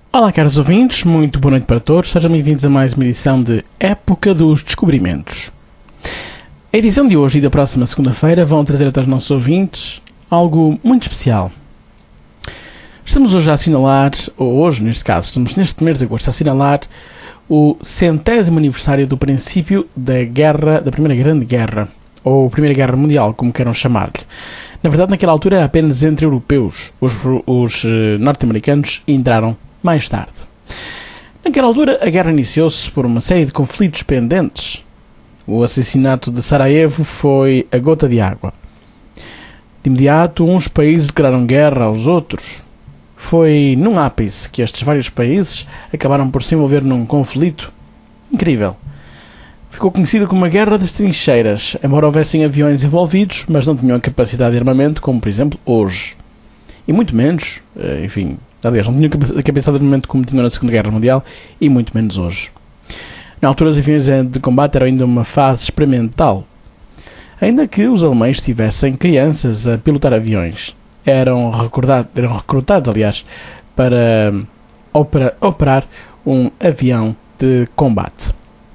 Olá, caros ouvintes, muito boa noite para todos, sejam bem-vindos a mais uma edição de Época dos Descobrimentos. A edição de hoje e da próxima segunda-feira vão trazer até os nossos ouvintes algo muito especial. Estamos hoje a assinalar, ou hoje neste caso, estamos neste mês de agosto a assinalar o 100º aniversário do princípio da Primeira Grande Guerra, ou Primeira Guerra Mundial, como queiram chamar-lhe. Na verdade, naquela altura era apenas entre europeus, os norte-americanos entraram mais tarde. Naquela altura, a guerra iniciou-se por uma série de conflitos pendentes. O assassinato de Sarajevo foi a gota de água. De imediato, uns países declararam guerra aos outros. Foi num ápice que estes vários países acabaram por se envolver num conflito incrível. Ficou conhecido como a Guerra das Trincheiras, embora houvessem aviões envolvidos, mas não tinham a capacidade de armamento como, por exemplo, hoje. E muito menos, aliás, não tinham a capacidade de armamento como tinham na Segunda Guerra Mundial, e muito menos hoje. Na altura, os aviões de combate eram ainda uma fase experimental. Ainda que os alemães tivessem crianças a pilotar aviões, eram recrutados, para operar um avião de combate.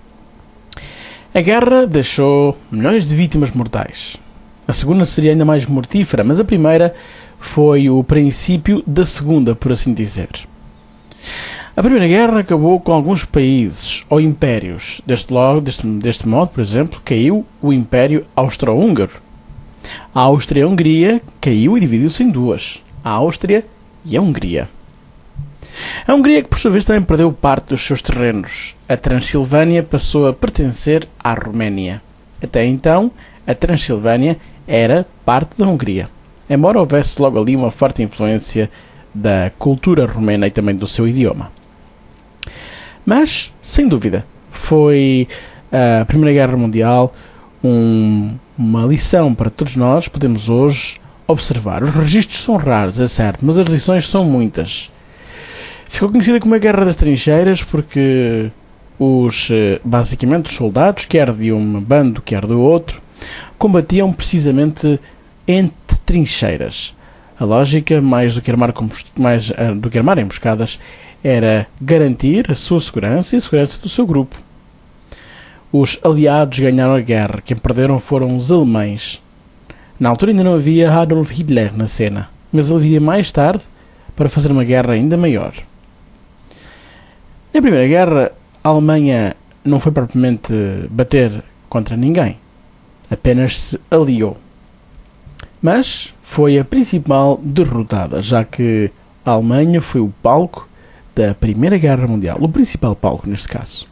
A guerra deixou milhões de vítimas mortais. A segunda seria ainda mais mortífera, mas a primeira foi o princípio da segunda, por assim dizer. A Primeira Guerra acabou com alguns países ou impérios. Deste modo, por exemplo, caiu o Império Austro-Húngaro. A Áustria-Hungria caiu e dividiu-se em duas: a Áustria e a Hungria. A Hungria, que por sua vez também perdeu parte dos seus terrenos. A Transilvânia passou a pertencer à Roménia. Até então, a Transilvânia era parte da Hungria, embora houvesse logo ali uma forte influência da cultura romena e também do seu idioma. Mas, sem dúvida, foi a Primeira Guerra Mundial uma lição para todos nós. Podemos hoje observar. Os registros são raros, é certo, mas as lições são muitas. Ficou conhecida como a Guerra das Trincheiras porque basicamente os soldados, quer de um bando, quer do outro, combatiam precisamente entre trincheiras. A lógica, mais do que armar emboscadas, era garantir a sua segurança e a segurança do seu grupo. Os aliados ganharam a guerra, quem perderam foram os alemães. Na altura ainda não havia Adolf Hitler na cena, mas ele viria mais tarde para fazer uma guerra ainda maior. Na Primeira Guerra, a Alemanha não foi propriamente bater contra ninguém, apenas se aliou. Mas foi a principal derrotada, já que a Alemanha foi o palco da Primeira Guerra Mundial, o principal palco neste caso.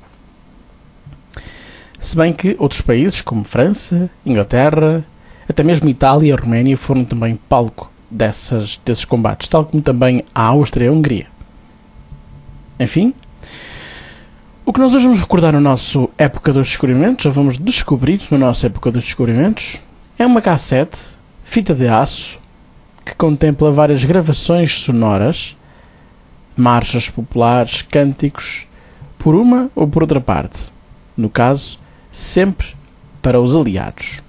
Se bem que outros países, como França, Inglaterra, até mesmo Itália e a Roménia foram também palco desses combates, tal como também a Áustria e a Hungria. Enfim, o que nós hoje vamos recordar no nosso Época dos Descobrimentos, ou vamos descobrir no nosso Época dos Descobrimentos, é uma cassete, fita de aço, que contempla várias gravações sonoras, marchas populares, cânticos, por uma ou por outra parte. No caso, sempre para os aliados.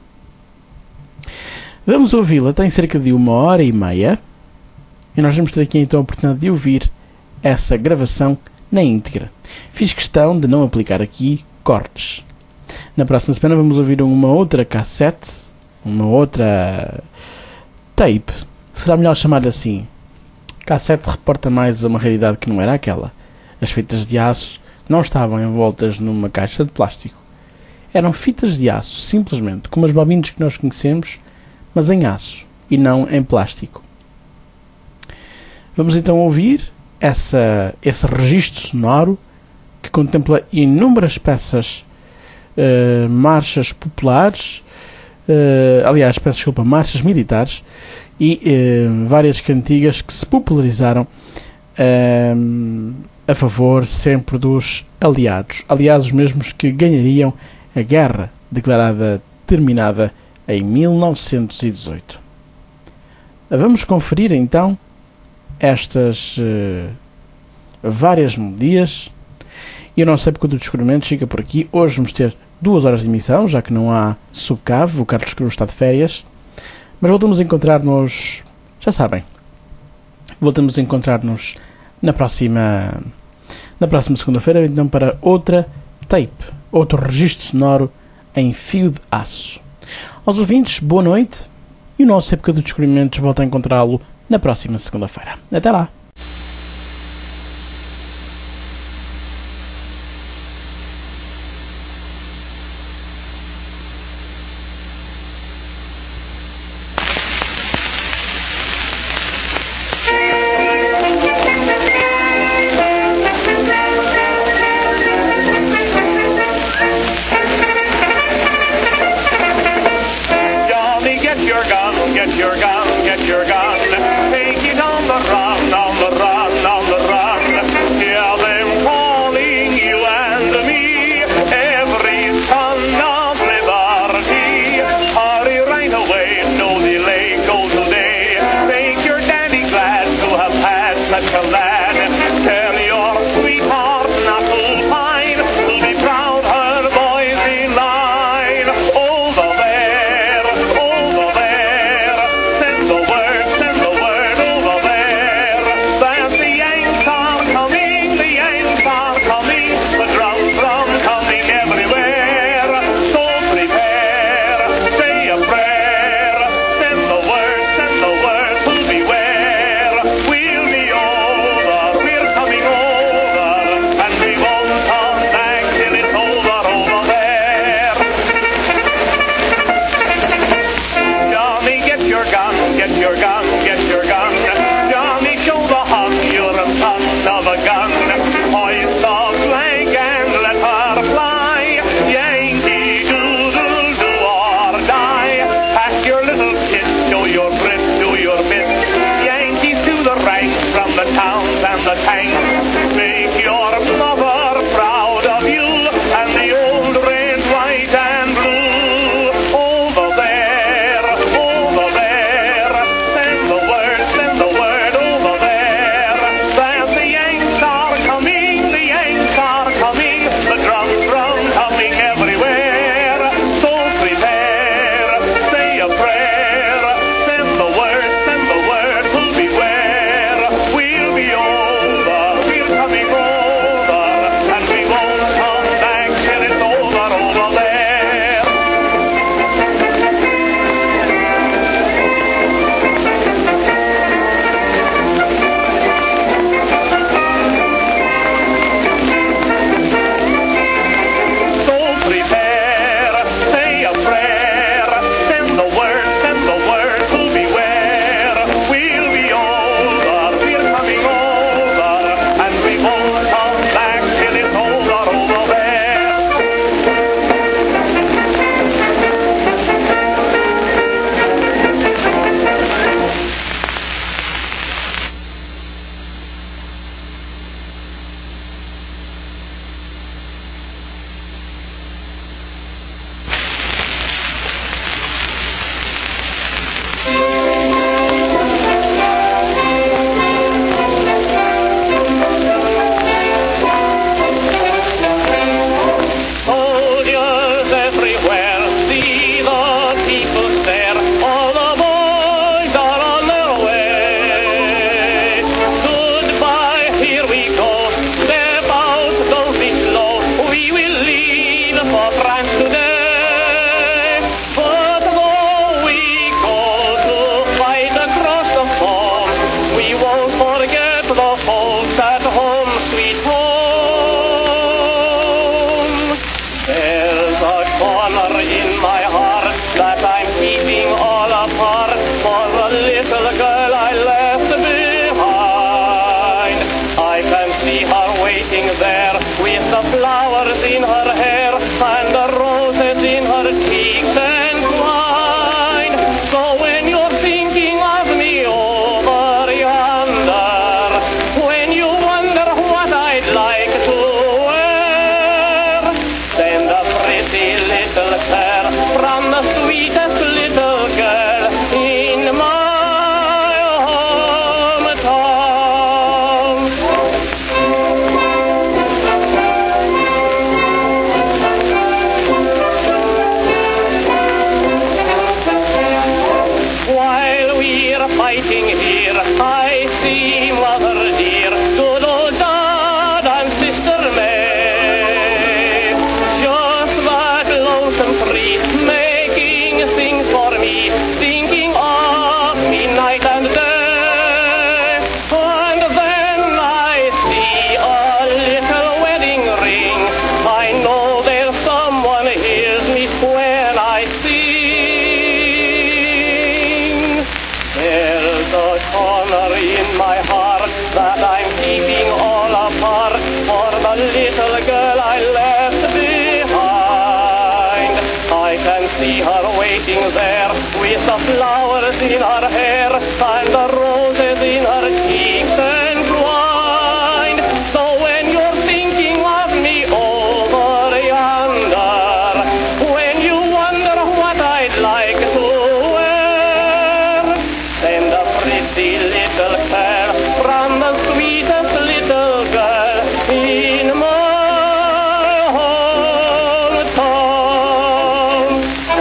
Vamos ouvi-la, tem cerca de 1h30, e nós vamos ter aqui então a oportunidade de ouvir essa gravação na íntegra. Fiz questão de não aplicar aqui cortes. Na próxima semana vamos ouvir uma outra cassete, uma outra tape, será melhor chamar-lhe assim. Cassete reporta mais a uma realidade que não era aquela. As fitas de aço não estavam envoltas numa caixa de plástico. Eram fitas de aço, simplesmente, como as bobinas que nós conhecemos, mas em aço e não em plástico. Vamos então ouvir esse registro sonoro que contempla inúmeras peças, marchas populares, marchas militares e várias cantigas que se popularizaram a favor sempre dos aliados os mesmos que ganhariam a guerra declarada terminada em 1918. Vamos conferir então estas várias melodias e a nossa Época do Descobrimento chega por aqui. Hoje vamos ter 2 horas de emissão, já que não há subcave, o Carlos Cruz está de férias, mas voltamos a encontrar-nos, já sabem, voltamos a encontrar-nos na próxima segunda-feira, então, para outra tape, outro registro sonoro em fio de aço. Aos ouvintes, boa noite, e o nosso Época dos Descobrimentos volta a encontrá-lo na próxima segunda-feira. Até lá! little girl I left behind. I can see her waiting there with the flowers in her hair and the roses in her cheeks entwined. So when you're thinking of me over yonder, when you wonder what I'd like to wear, send a pretty little pear from the sweetest little girl in my hometown.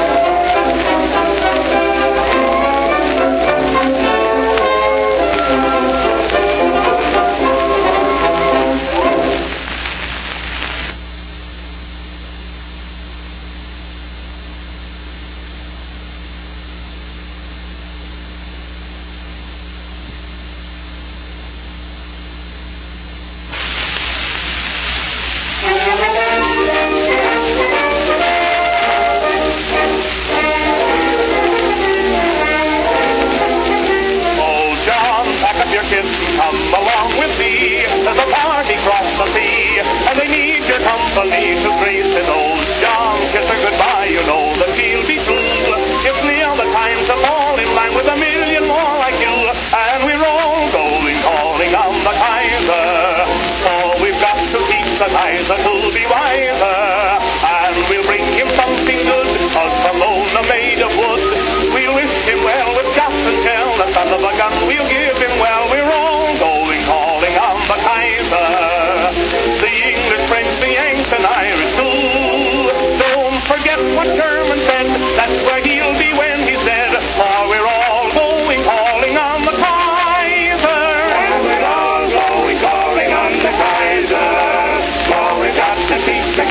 Come along with me, there's a party across the sea, and they need your company to grace it. Old John, kiss her goodbye, you know that she'll be true. It's near the time to fall in line with a million more like you, and we're all going calling on the Kaiser. So we've got to teach the Kaiser to be wiser, and we'll bring him something good, a Salona made of wood. We'll wish him well with gas and shell, the son of a gun we'll give him well. We're all going calling on the Kaiser, the English, French, the Yanks and Irish too. Don't forget what Sherman said, that's where he'll be when he's dead, for we're all going calling on the Kaiser. And we're all going calling on the Kaiser, for we've got to teach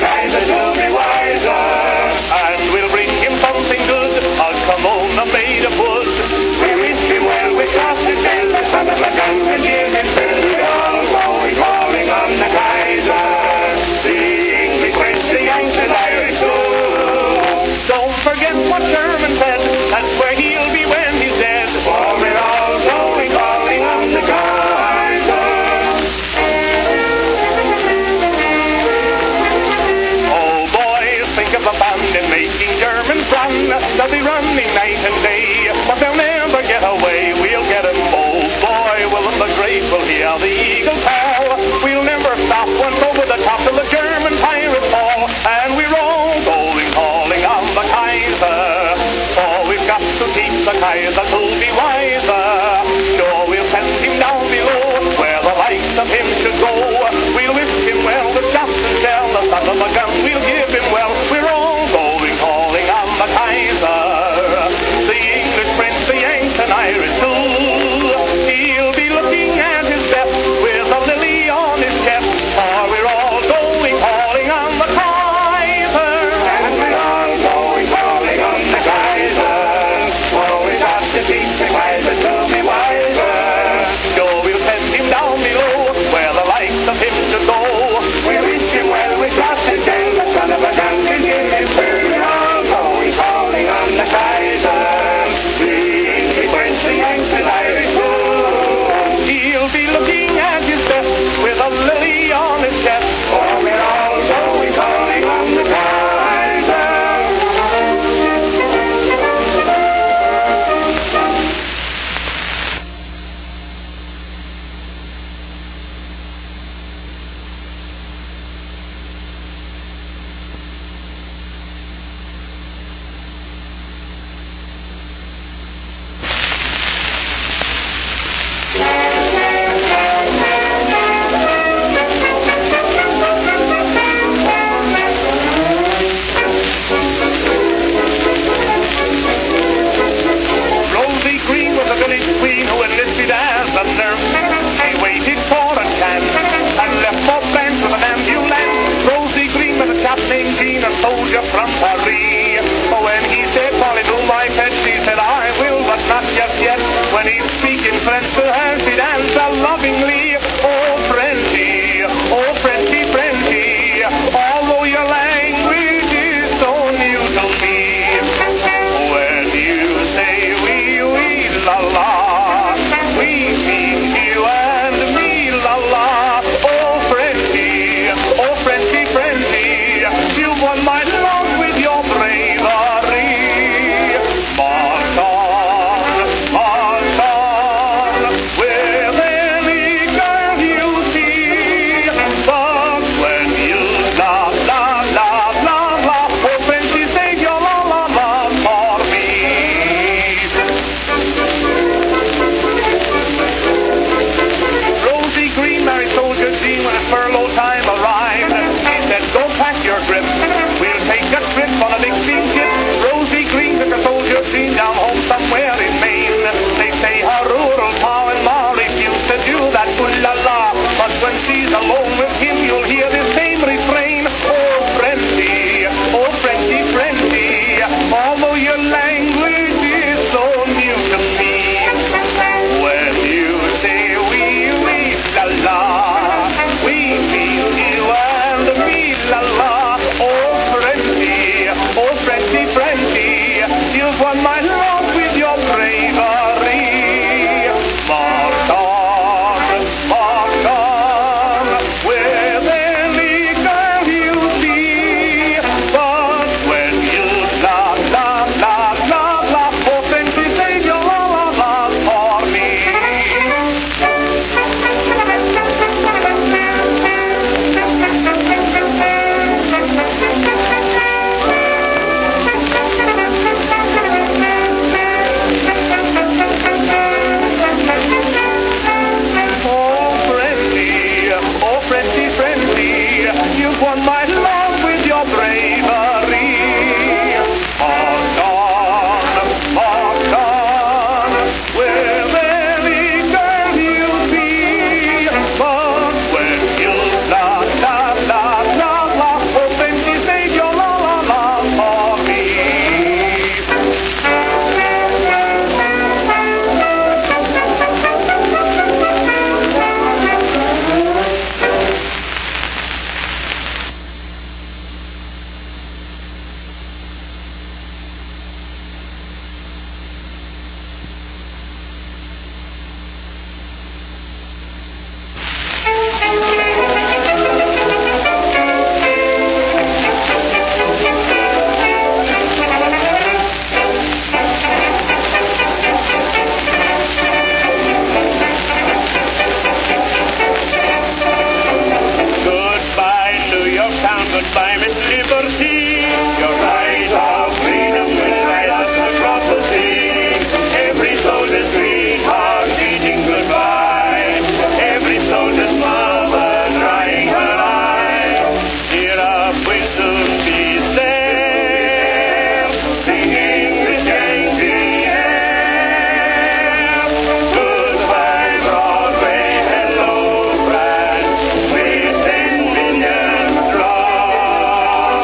by Miss Liberty. Your right of freedom will ride us across the sea. Every soldier's sweetheart greeting goodbye. Every soldier's mother drying her eyes. Cheer up, we'll soon be there, singing with Yankee air. Goodbye, Broadway, hello, France, we're 10 million strong.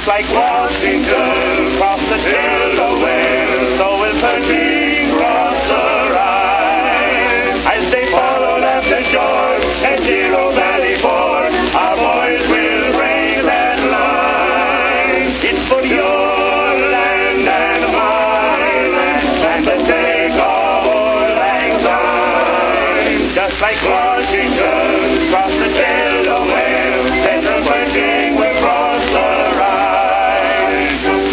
just like Washington crossed the Delaware, so will Pershing cross the Rhine. As they followed after George and Zero Valley Ford, our boys will break that line. It's for your land and my land, and the sake of old lang syne. Just like Washington crossed the Delaware, General Pershing will cross the Rhine.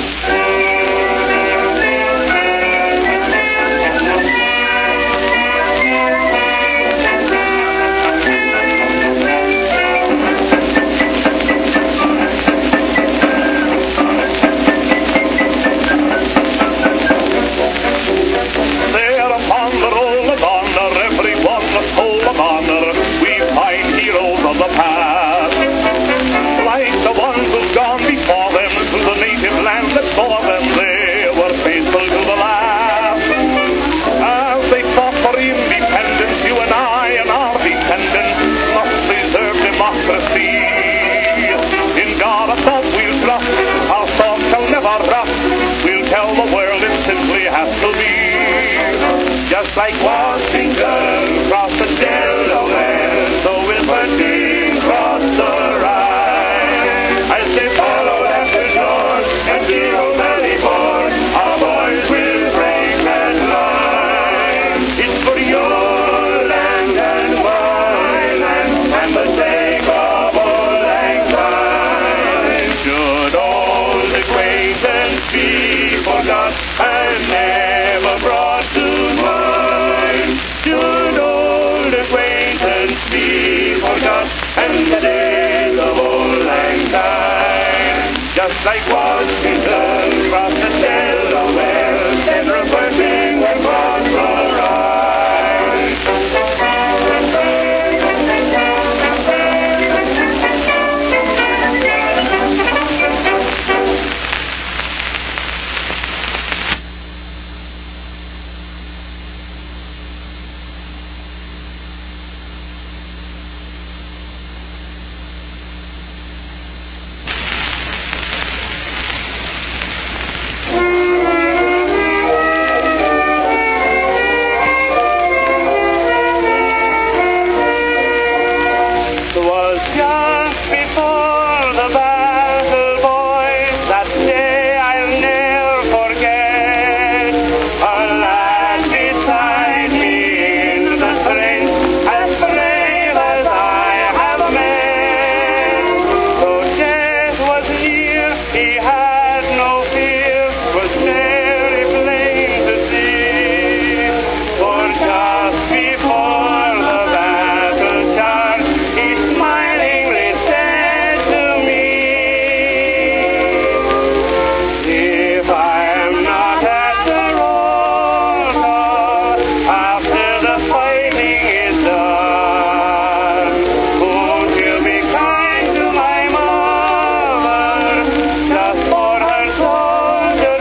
There upon the roll of honor, everyone the soul of honor, we find heroes of the past. Like the ones who've gone before them, to the native land that saw them, they were faithful to the last. As they fought for independence, you and I and our descendants must preserve democracy. In God above we'll trust, our thoughts shall never rust. We'll tell the world it simply has to be. Just like Washington crossed the Delaware, so will Pershing cross the Rhine. As they followed after George and Zero Valley Ford, our boys will break that line. It's for your land and my land, and the sake of old lang syne. Should old acquaintance be forgot and never brought to mind? Should old acquaintance be forgot and the days of old lang syne? Just like Washington crossed the Delaware, General Pershing will cross the Rhine. Was just before the battle, boys, that day I'll never forget. A lad beside me in the trench, as brave as I have met. Though death was near, he had no fear, was very plain to see. For just before the battle charged, he smilingly said to me, if I am not at the roll call after the fighting is done, won't you be kind to my mother, just for her soldier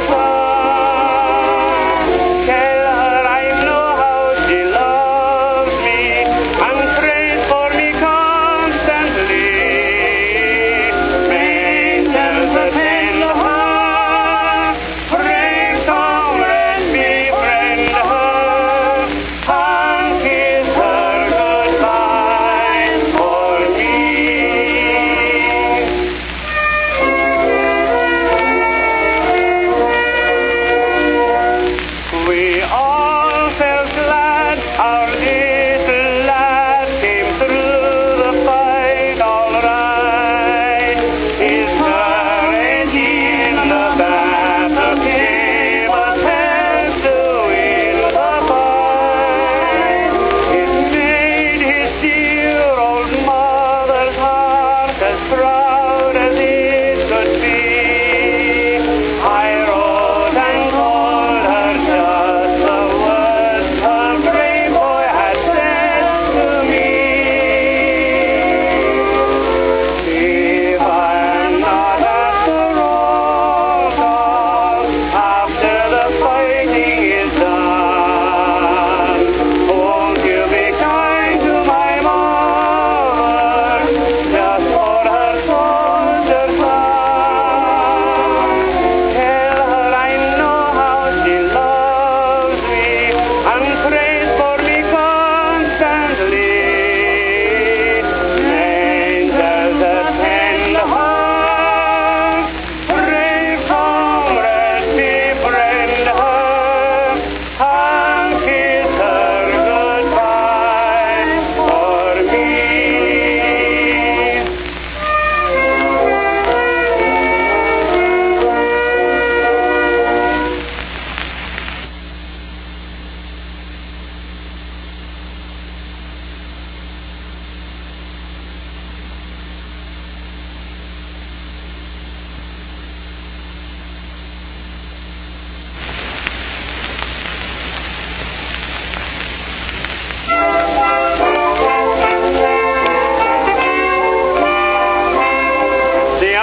son? Tell her I know how she loves me and prays for me constantly. Angels attend her, brave comrades befriend her, and kiss her goodbye for me. We all felt glad our little lad came through the fight all right. His courage in the battle gave us help to win the fight. It made his dear old mother's heart as proud as it could be. I wrote and told her just the words her brave boy had said to me. If I am not at the roll call after the fighting is done, won't you be kind to my mother, just for her soldier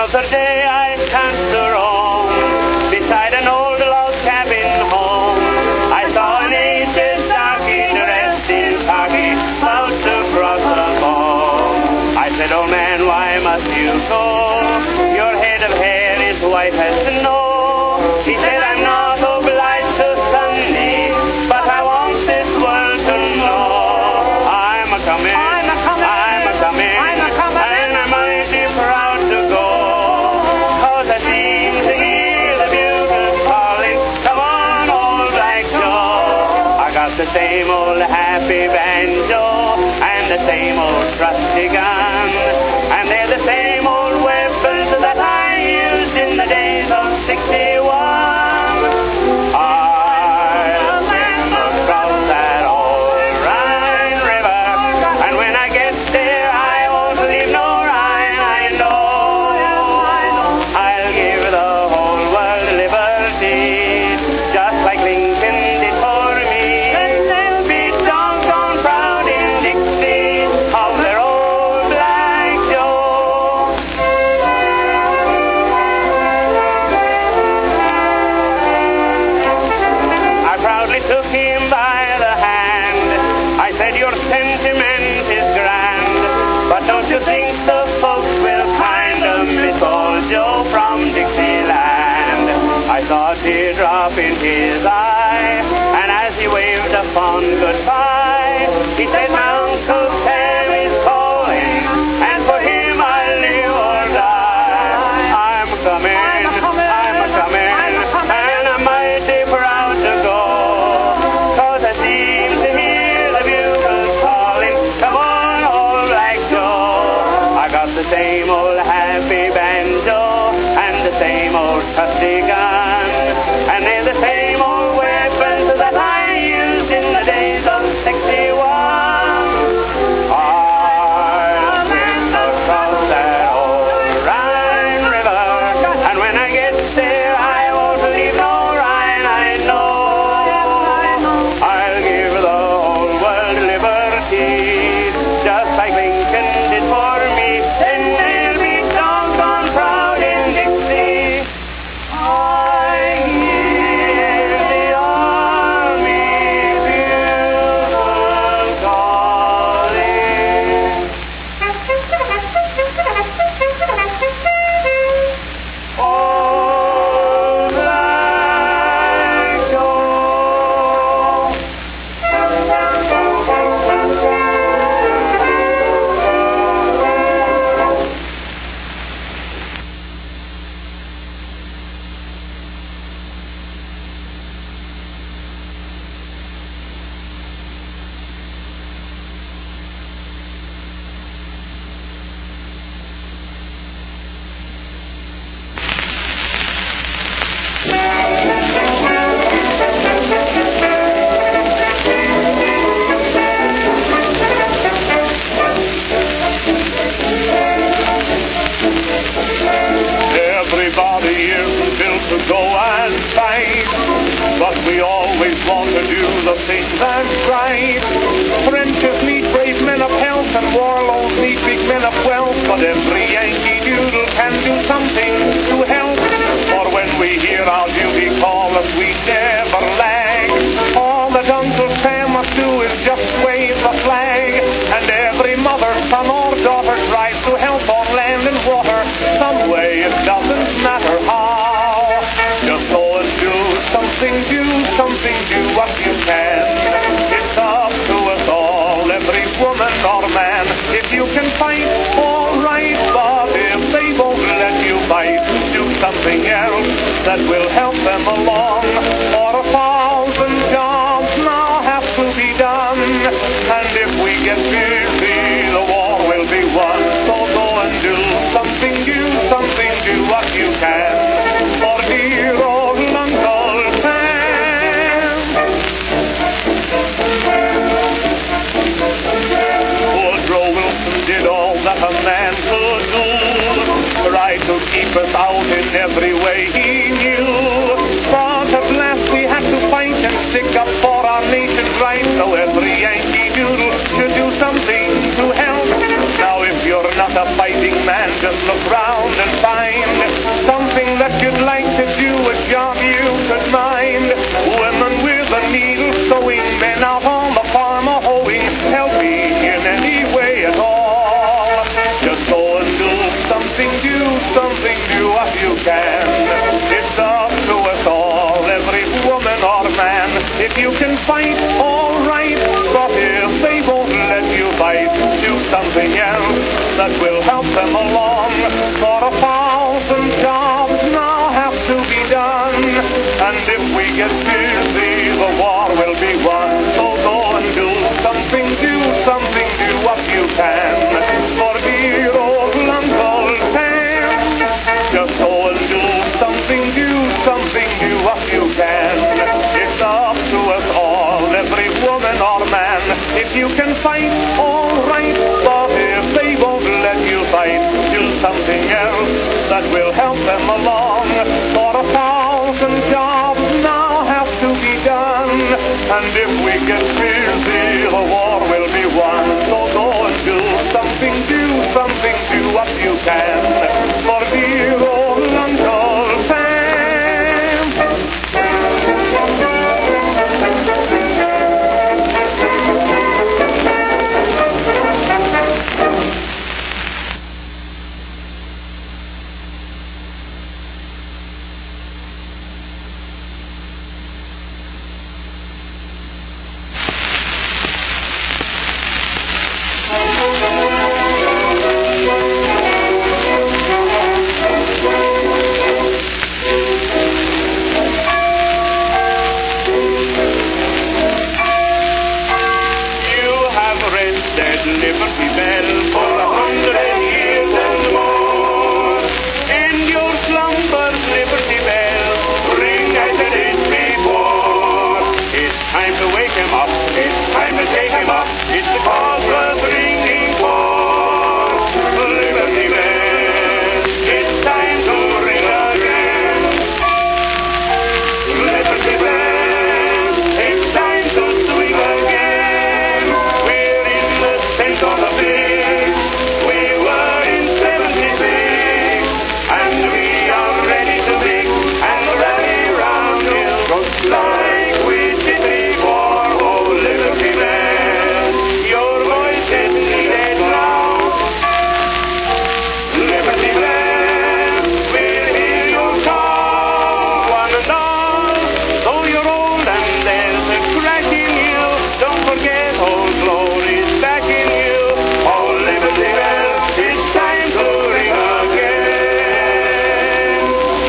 'twas a day I chanced to roam beside an old log cabin home. I saw an aged darky dressed in khaki about to cross the foam. I said, old man, why must you go? Your head of hair is white as snow. He said, I'm not obliged to Sunday, but I want this world to know I'm a-comin', I'm a-comin', and I'm mighty proud to go, 'cause I seem to hear the bugles calling, come on, old Black Joe. I got the same old happy banjo and the same old trusty gun, and they're the same old weapons that I used in the days of 61. I'll never cross that old Rhine River, and when I get there I won't leave no Rhine. I know I'll give the whole world liberty, just like Lincoln did for me. And they'll be doggone proud in Dixie of their old Black Joe. I proudly took him by the hand. I said, your sentiment is grand, but don't you think the folks will kind of miss old Joe from Dixieland? I saw a teardrop in his eye, and as he waved a fond goodbye, he said, my Uncle Sam is calling, and for him I'll live or die. I'm a-comin', I'm a-comin', and I'm mighty proud to go, 'cause I seem to hear the bugles calling, come on, old Black Joe. I got the same old happy banjo and the same old trusty gun, and they're the same old weapons that I used in the days of 61. I'll never cross that old Rhine River, and when I get there I won't leave no Rhine. I know I'll give the whole world liberty, just like Lincoln did for me. Then they'll be doggone proud in Dixie. I hear the army bugle calling. Old Black Joe. Everybody is built to go and fight, but we always want to do the thing that's right. Friendships need brave men of health, and warlords need big men of wealth, but every Yankee Doodle can do something to help. For when we hear our duty call us, we never lag. All that Uncle Sam must do is just wave the flag, and every mother, son or daughter tries to help on land and water. Some way, it doesn't matter how. Just go and do something, do what you can. It's up to us all, every woman or man. If you can fight, all right, but if they won't let you fight, do something else that will help them along. For 1,000 jobs now have to be done, and if we get busy, the war will be won. So go and do something, do what you can for dear old Uncle Sam. Woodrow Wilson did all that a man could do, tried to keep us out in every way he knew. But at last we had to fight and stick up for our nation's rights, so every Yankee Doodle should do something to help. Now if you're not a fighting man, just look round and find something new if you can. It's up to us all, every woman or man. If you can fight, all right, but if they won't let you fight, do something else that will help them along. For 1,000 jobs now have to be done, and if we get busy, the war will be won. So go and do something new if you can. For dear old Uncle Sam, just go and do something new if you can. It's up to us all, every woman or man. If you can fight, all right, but if they won't let you fight, do something else that will help them along. For 1,000 jobs now have to be done, and if we get busy, the war will be won. So go and do something new if you can. For dear old Uncle Sam. Liberty Bell for 100 years and more. In your slumbers, Liberty Bell, ring as it did before. It's time to wake him up, it's time to take him up, it's the cause worth ringing for. Liberty Bell, it's time to ring again. Liberty Bell, it's time to swing again. We're in the center of the day. We were in 76, and we are ready to dig and rally round hill, just like we did before. Oh, Liberty Bell, your voice is needed now. Liberty Bell, we'll hear your call. One and all, though you're old and there's a crack in you, don't forget old glory's back in you. Oh, Liberty Bell, it's time to ring again.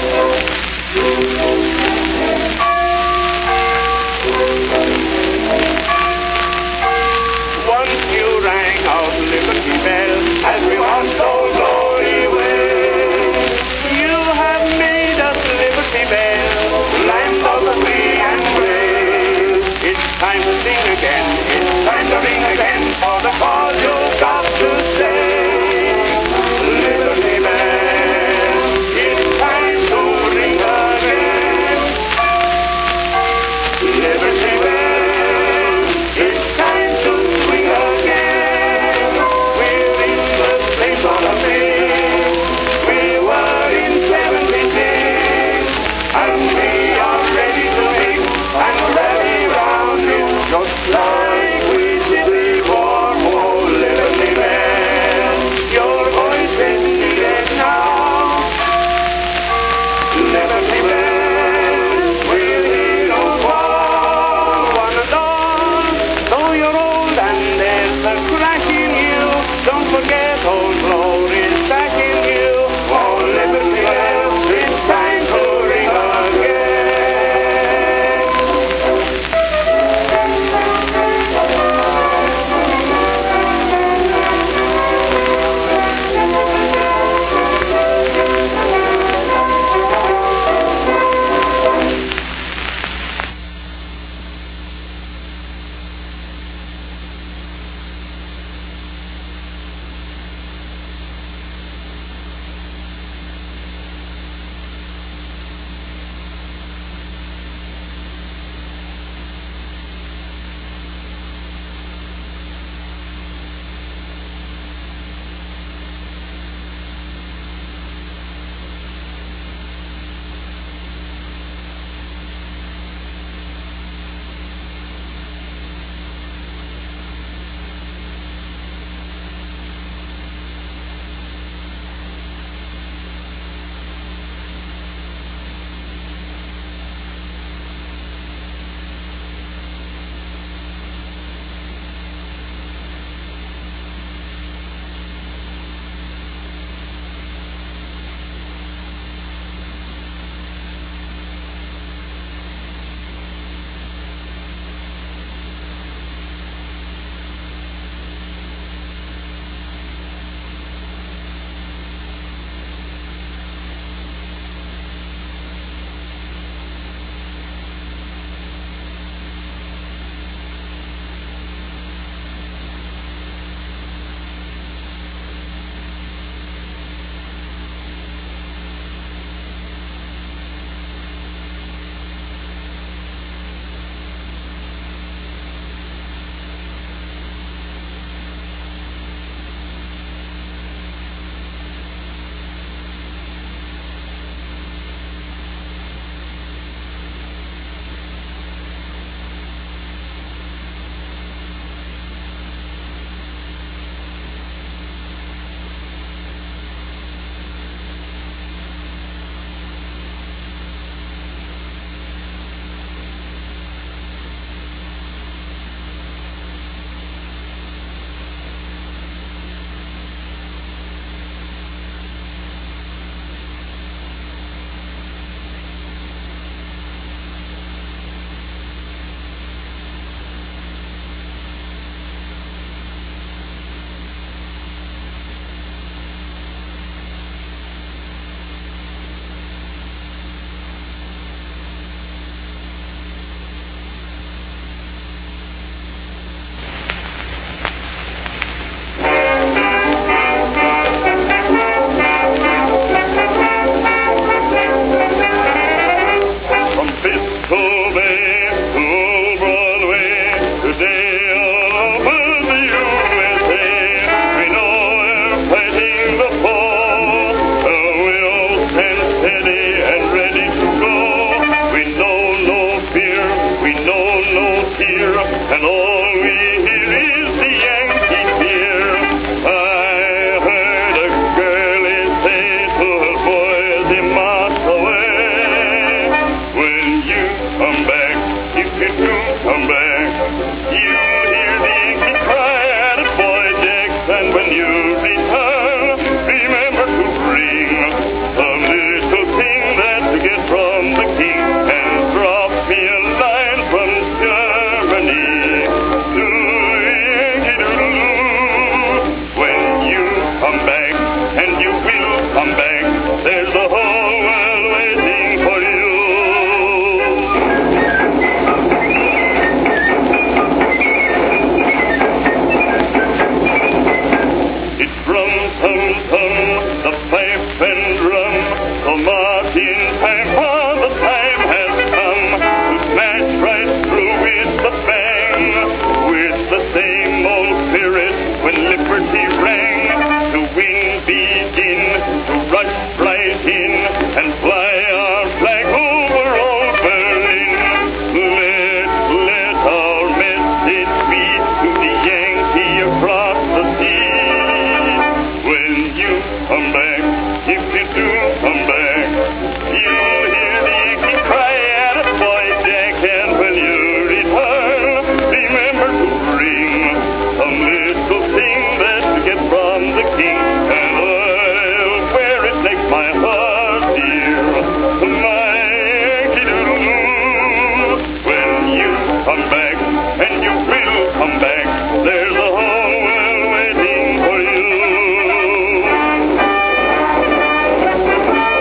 Once you rang out Liberty Bell, as we watched old glory win. You have made us Liberty Bell, land of the free and brave. It's time to sing again, it's time to ring again, for the cause you've got to say. Liberty Bell, it's time to ring again. Liberty Bell, it's time to swing again. We're in the same sort of thing. We were in 76, and we are ready to dig and rally round it, just like we did before. and all we hear is the Yankee cheer. I heard a girlie say to her boys he marched away, when you come back, if you do come back, you'll hear the Yankee cry at a boy Jack, and when you return, remember to bring some little thing that you get from the king, and drop me a line from Germany to Yankee Doodle. When you come back, and you will come back, there's the whole world waiting for you. It's drum, tum, tum, the pipe and drum, the marching time, for the time has come to smash right through with the bang, with the same old spirit when liberty rang, to win begin, to rush right in, and fly our flag over old Berlin. Let our message be to the Yankee across the sea. When you come back, if you do come back, you'll hear the Yankee cry at a boy Jack, and when you return, remember to bring some little thing that you get from the king, and I'll wear it next my heart, dear, my Yankee Doodle. When you come back, and you will come back, there's a whole world waiting for you.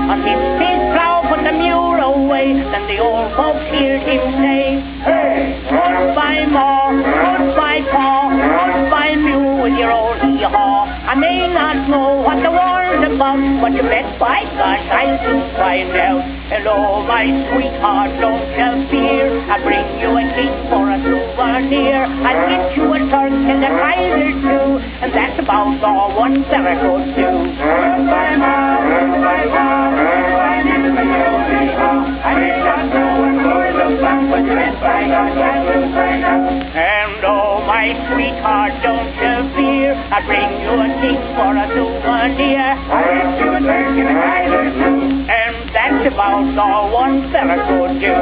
until his plow put the mule away. Then the old folks heard him say, hey, goodbye, Ma, goodbye, Pa, goodbye, mule, with your old hee-haw. I may not know what the war's about, but you bet by gosh I'll soon find out. Hello, my sweetheart, don't you fear, I bring you a king for a souvenir. I'll get you a Turk and a Kaiser too, and that's about all one fella could do. Goodbye, Ma, goodbye, Pa, goodbye, Mr. Mule, I may not know what war's about, but you bet by gosh I'll soon find out. And oh, my sweetheart, don't you fear, I bring you a king for a souvenir. I get you a Turk and a Kaiser too, and that's about all one fella could do.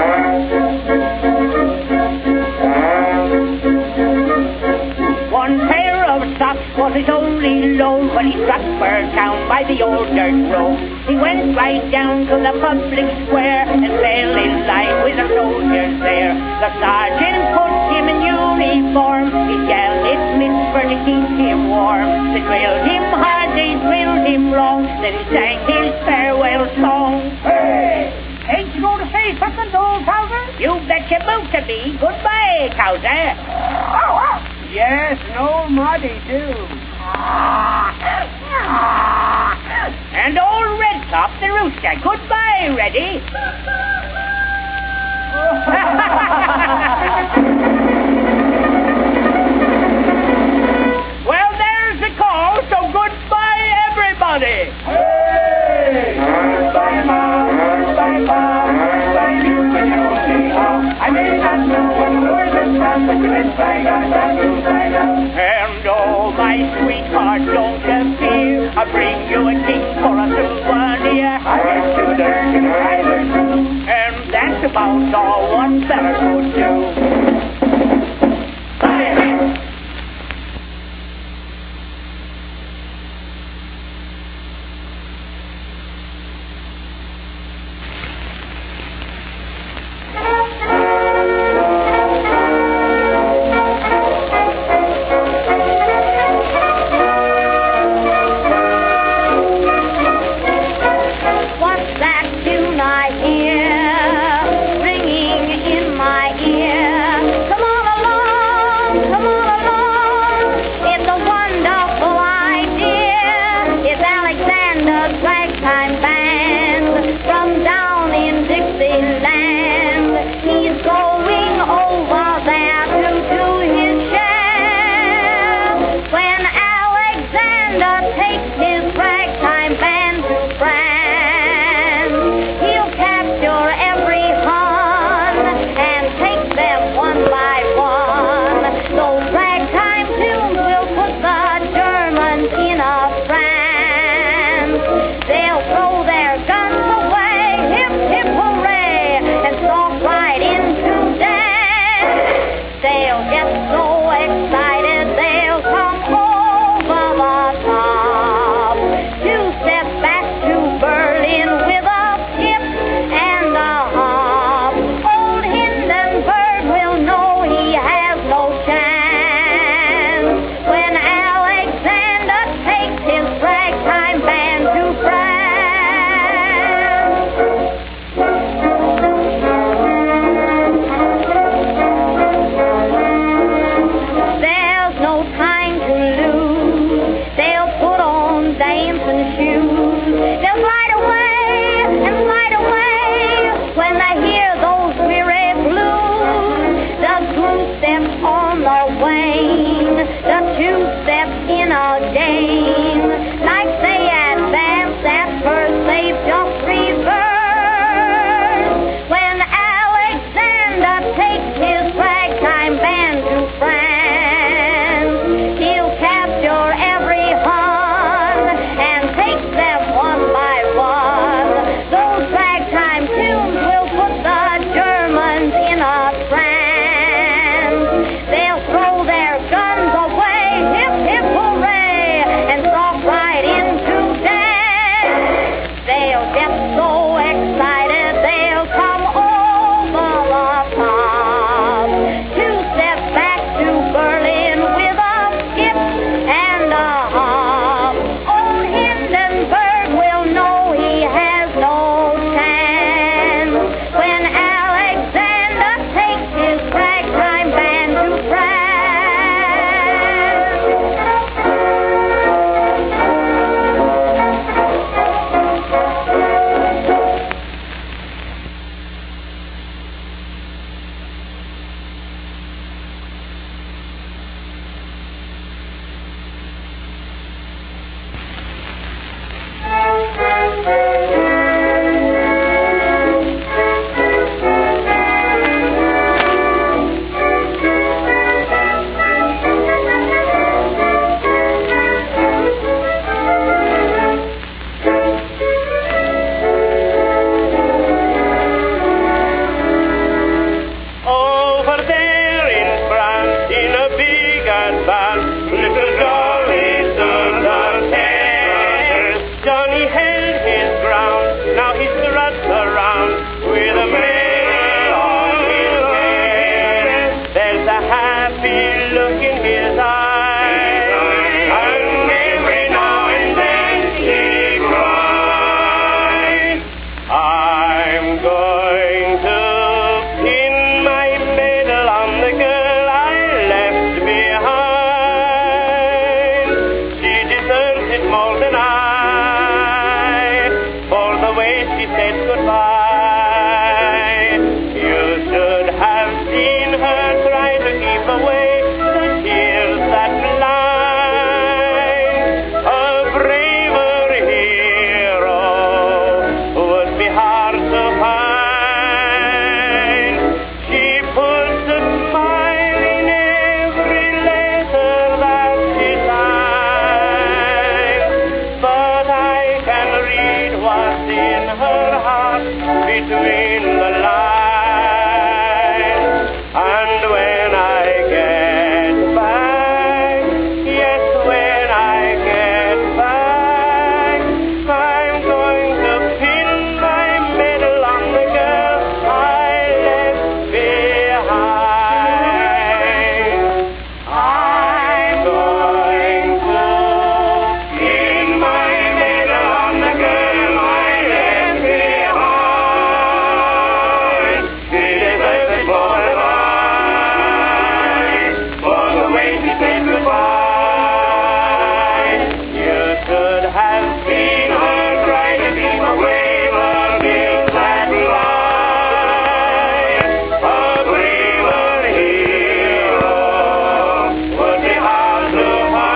One pair of socks was his only load when he struck Bird Town by the old dirt road. He went right down to the public square and fell in line with the soldiers there. The sergeant put him in uniform. He yelled his whisper to keep him warm. They drilled him hard, they drilled him long. Then he sang his farewell song. Hey! Ain't you going to say something to old Towser? You bet you boot to be. Goodbye, Towser. Yes, no muddy too. And old Redtop the rooster. Goodbye, Reddy. Well, there's the call, so goodbye, everybody. Hey! Goodbye, Ma. Goodbye, Pa. Goodbye, you and your hee-haw. I may not know what the word is from, but you let's find out, find out. And oh, my sweetheart, don't you fear, I bring you a king for a souvenir. I get you the and Kaiser too, and that's about all one fella could do. They'll throw their guns away, hip, hip, hooray, and feel look in his eyes, and every now and then he cries. I'm going to pin my medal on the girl I left behind. She deserves it more than I, for the way she said goodbye. You should have seen her try to keep away the tears that blind. A braver hero would be hard to find. She puts a smile in every letter that she signs, but I can read what's in her heart between the lines. And when I get back, yes, when I get back, I'm going to pin my medal on the girl I left behind. I'm going to pin my medal on the girl I left behind. She deserves it more than I, for the way she said goodbye. You should have seen her try to keep away the tears that lie. A braver hero would be hard to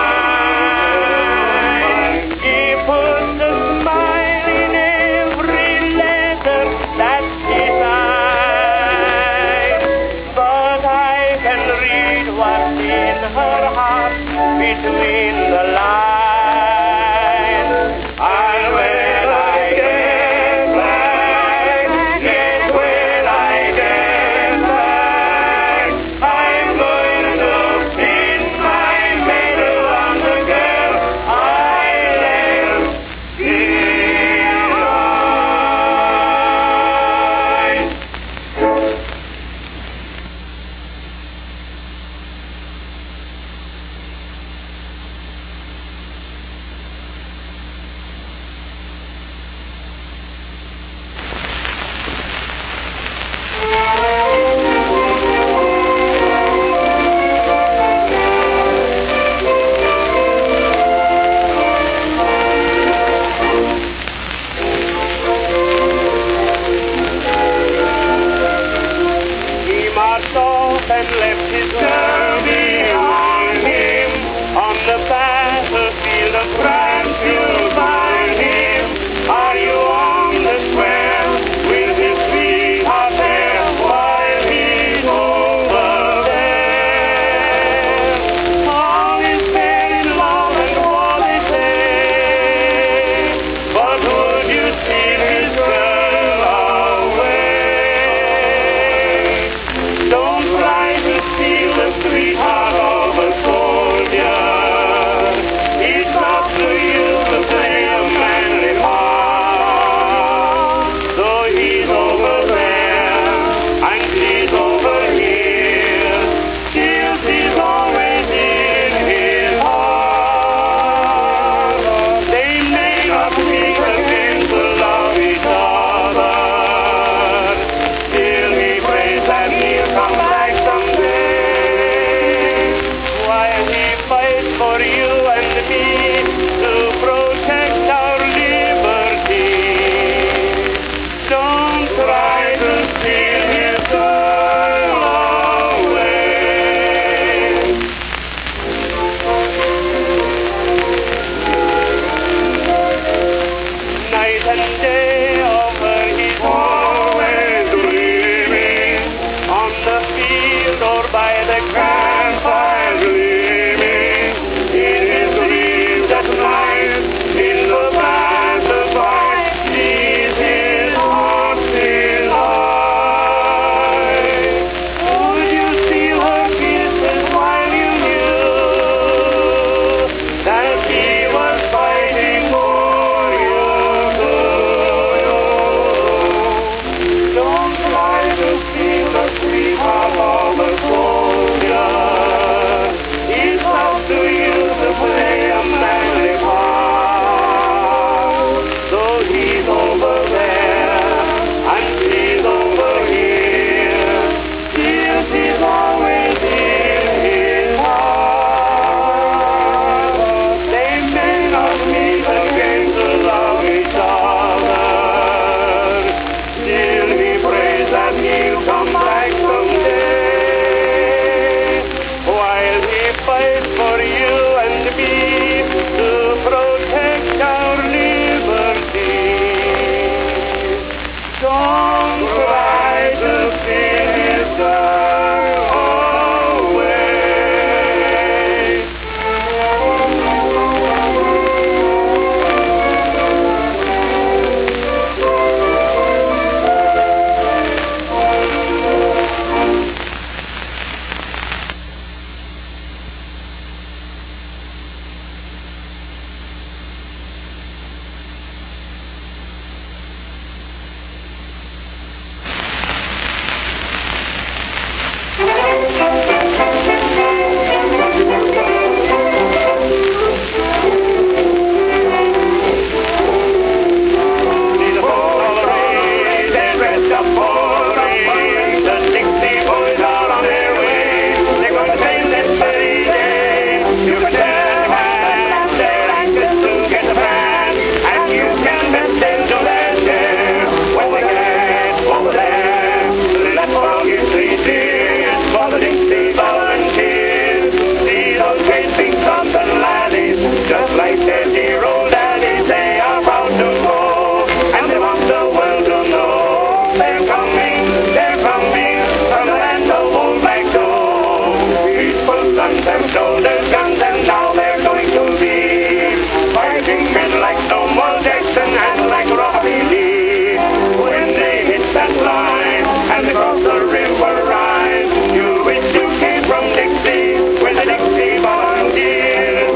find. She puts a smile in every letter that she signs, but I can read what's in her heart between the lines. And when I get back, yes, when I get back, I'm going to pin my medal on the girl I left behind. sons have shoulders, guns, and now they're going to be fighting men like Stonewall Jackson and like Robbie Lee. When they hit that line and they cross the river Rhine, you wish you came from Dixie with the Dixie Volunteers.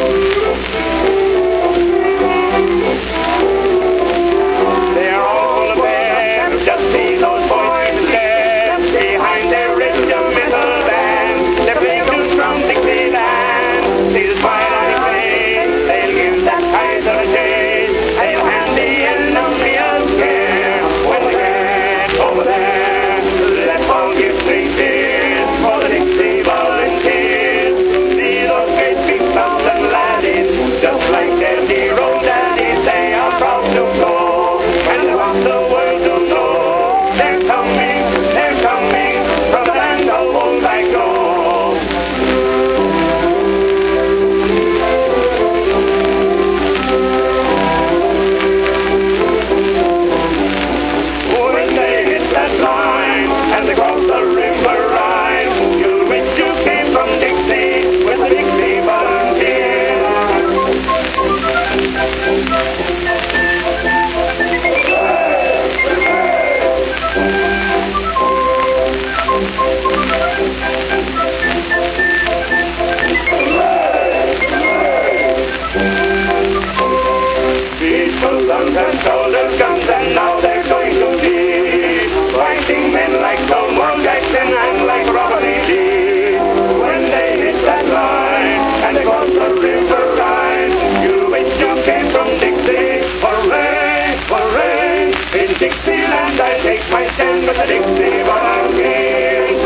They're all aware, just see those boys there behind their regimental band. They're playing tunes from Dixieland. See the smile on his face, they'll give that Kaiser a chase. They'll hand the enemy a scare when they get over there. Let's all give three cheers for the Dixie Volunteers. See those great big Southern laddies, just like their dear old daddies. They are proud to go, and they want the world to know. They're coming from the land of old like gold. When they hit that line and they cross the river Rhine, you wish you came from Dixie with the Dixie Volunteers. These sons and shoulders, guns, and now they're going to be fighting men like Stonewall Jackson and like Robert E. Lee. When they hit that line and they cross the river Rhine, you wish you came from Dixie. Hooray, hooray! In Dixieland I take my stand with the Dixie Volunteers.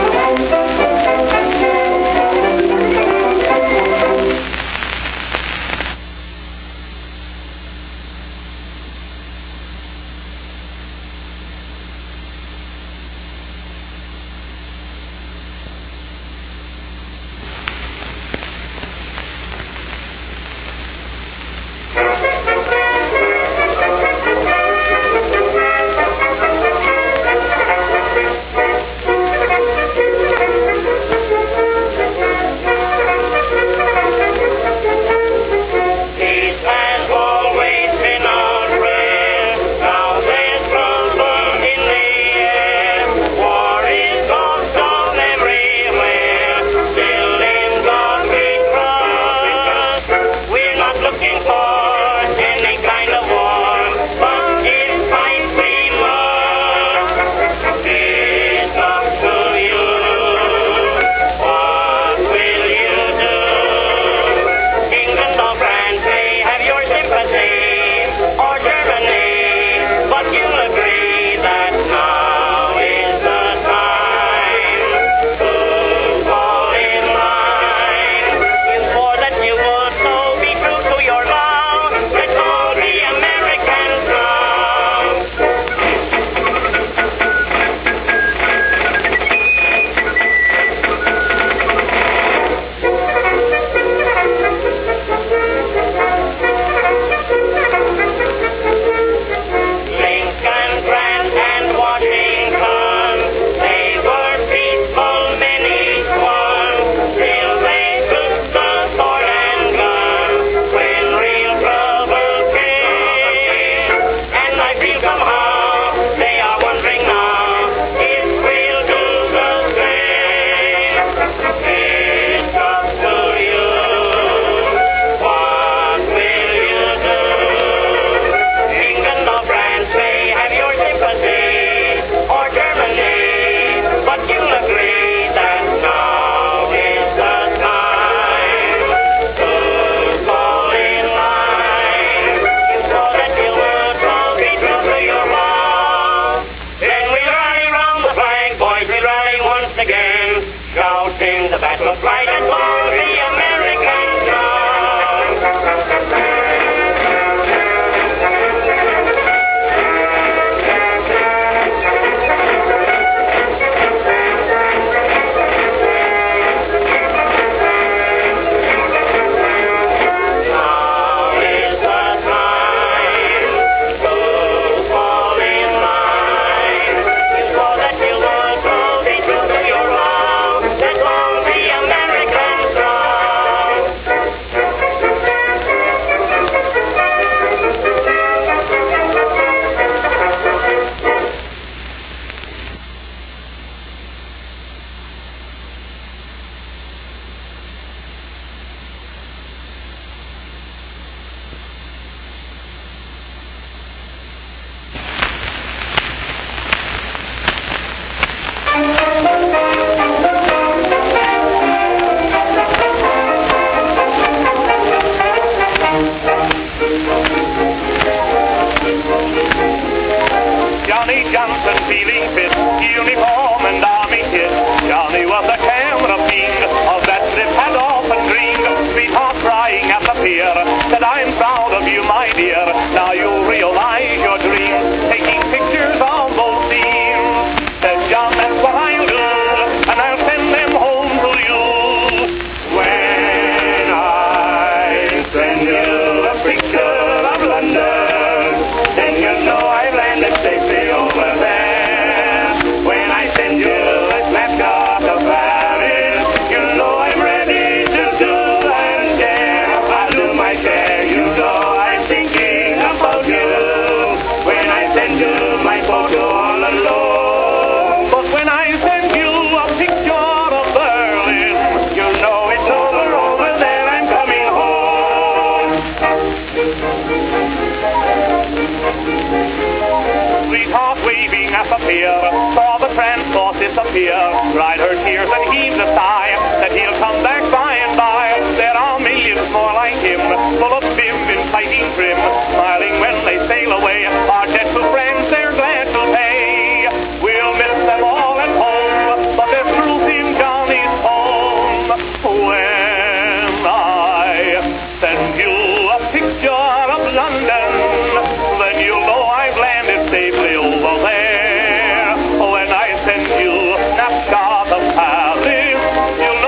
disappear, dried her tears and heaved a sigh, that he'll come back by and by. There are millions more like him, full of vim in fighting trim, smiling when they sail away. Our gentle friends they're glad to pay. We'll miss them all at home, but there's truth in Johnny's poem. When I send you a picture of London, then you'll know I've landed safely over there. When I send you snapshot of Paris, you'll know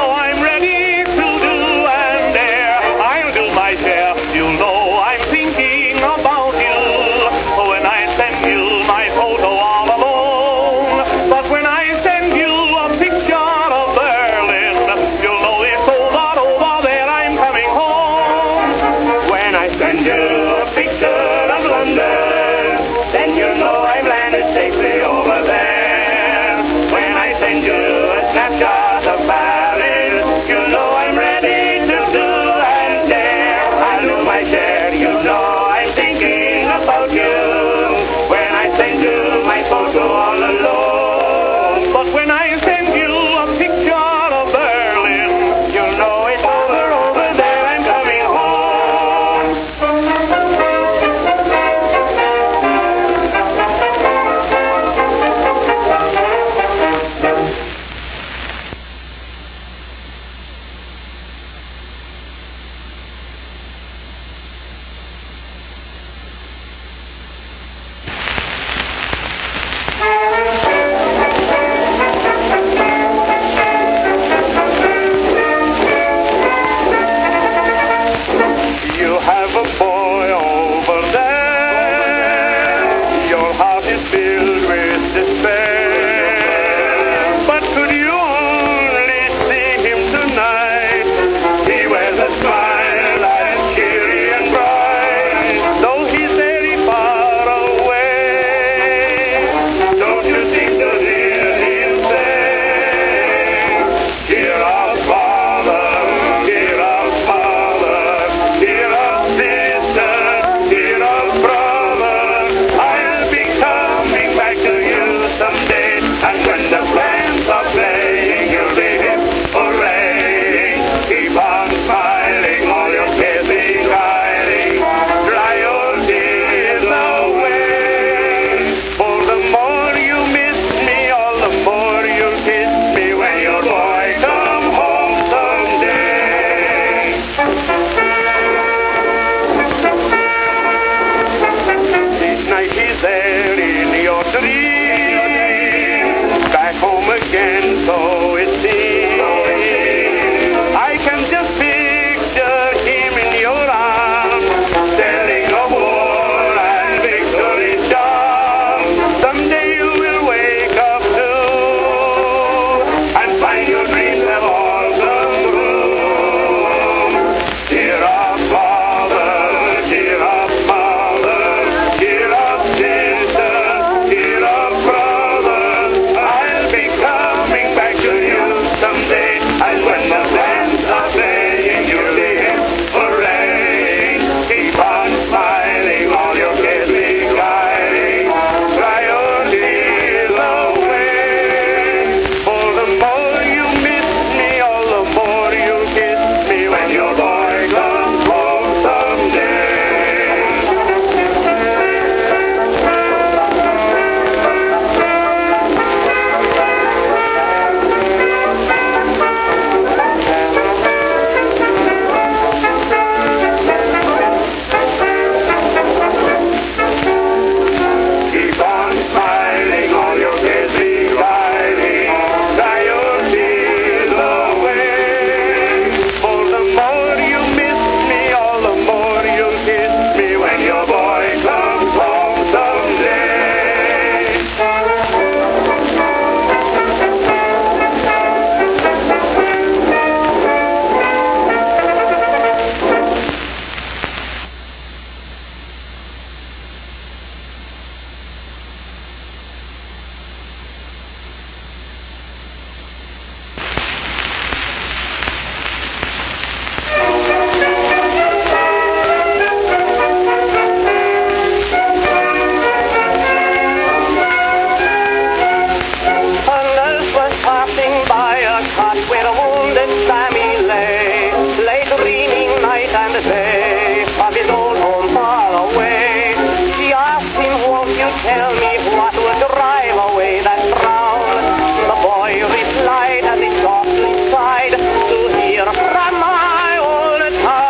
to say of his old home far away. She asked him, won't you tell me what would drive away that frown? The boy replied as he softly sighed, to hear from my old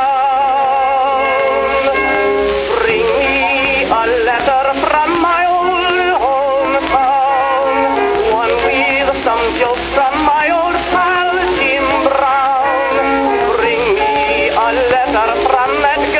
town. Bring me a letter from my old hometown, one with some jokes from my old pal Jim Brown. Bring me a letter from that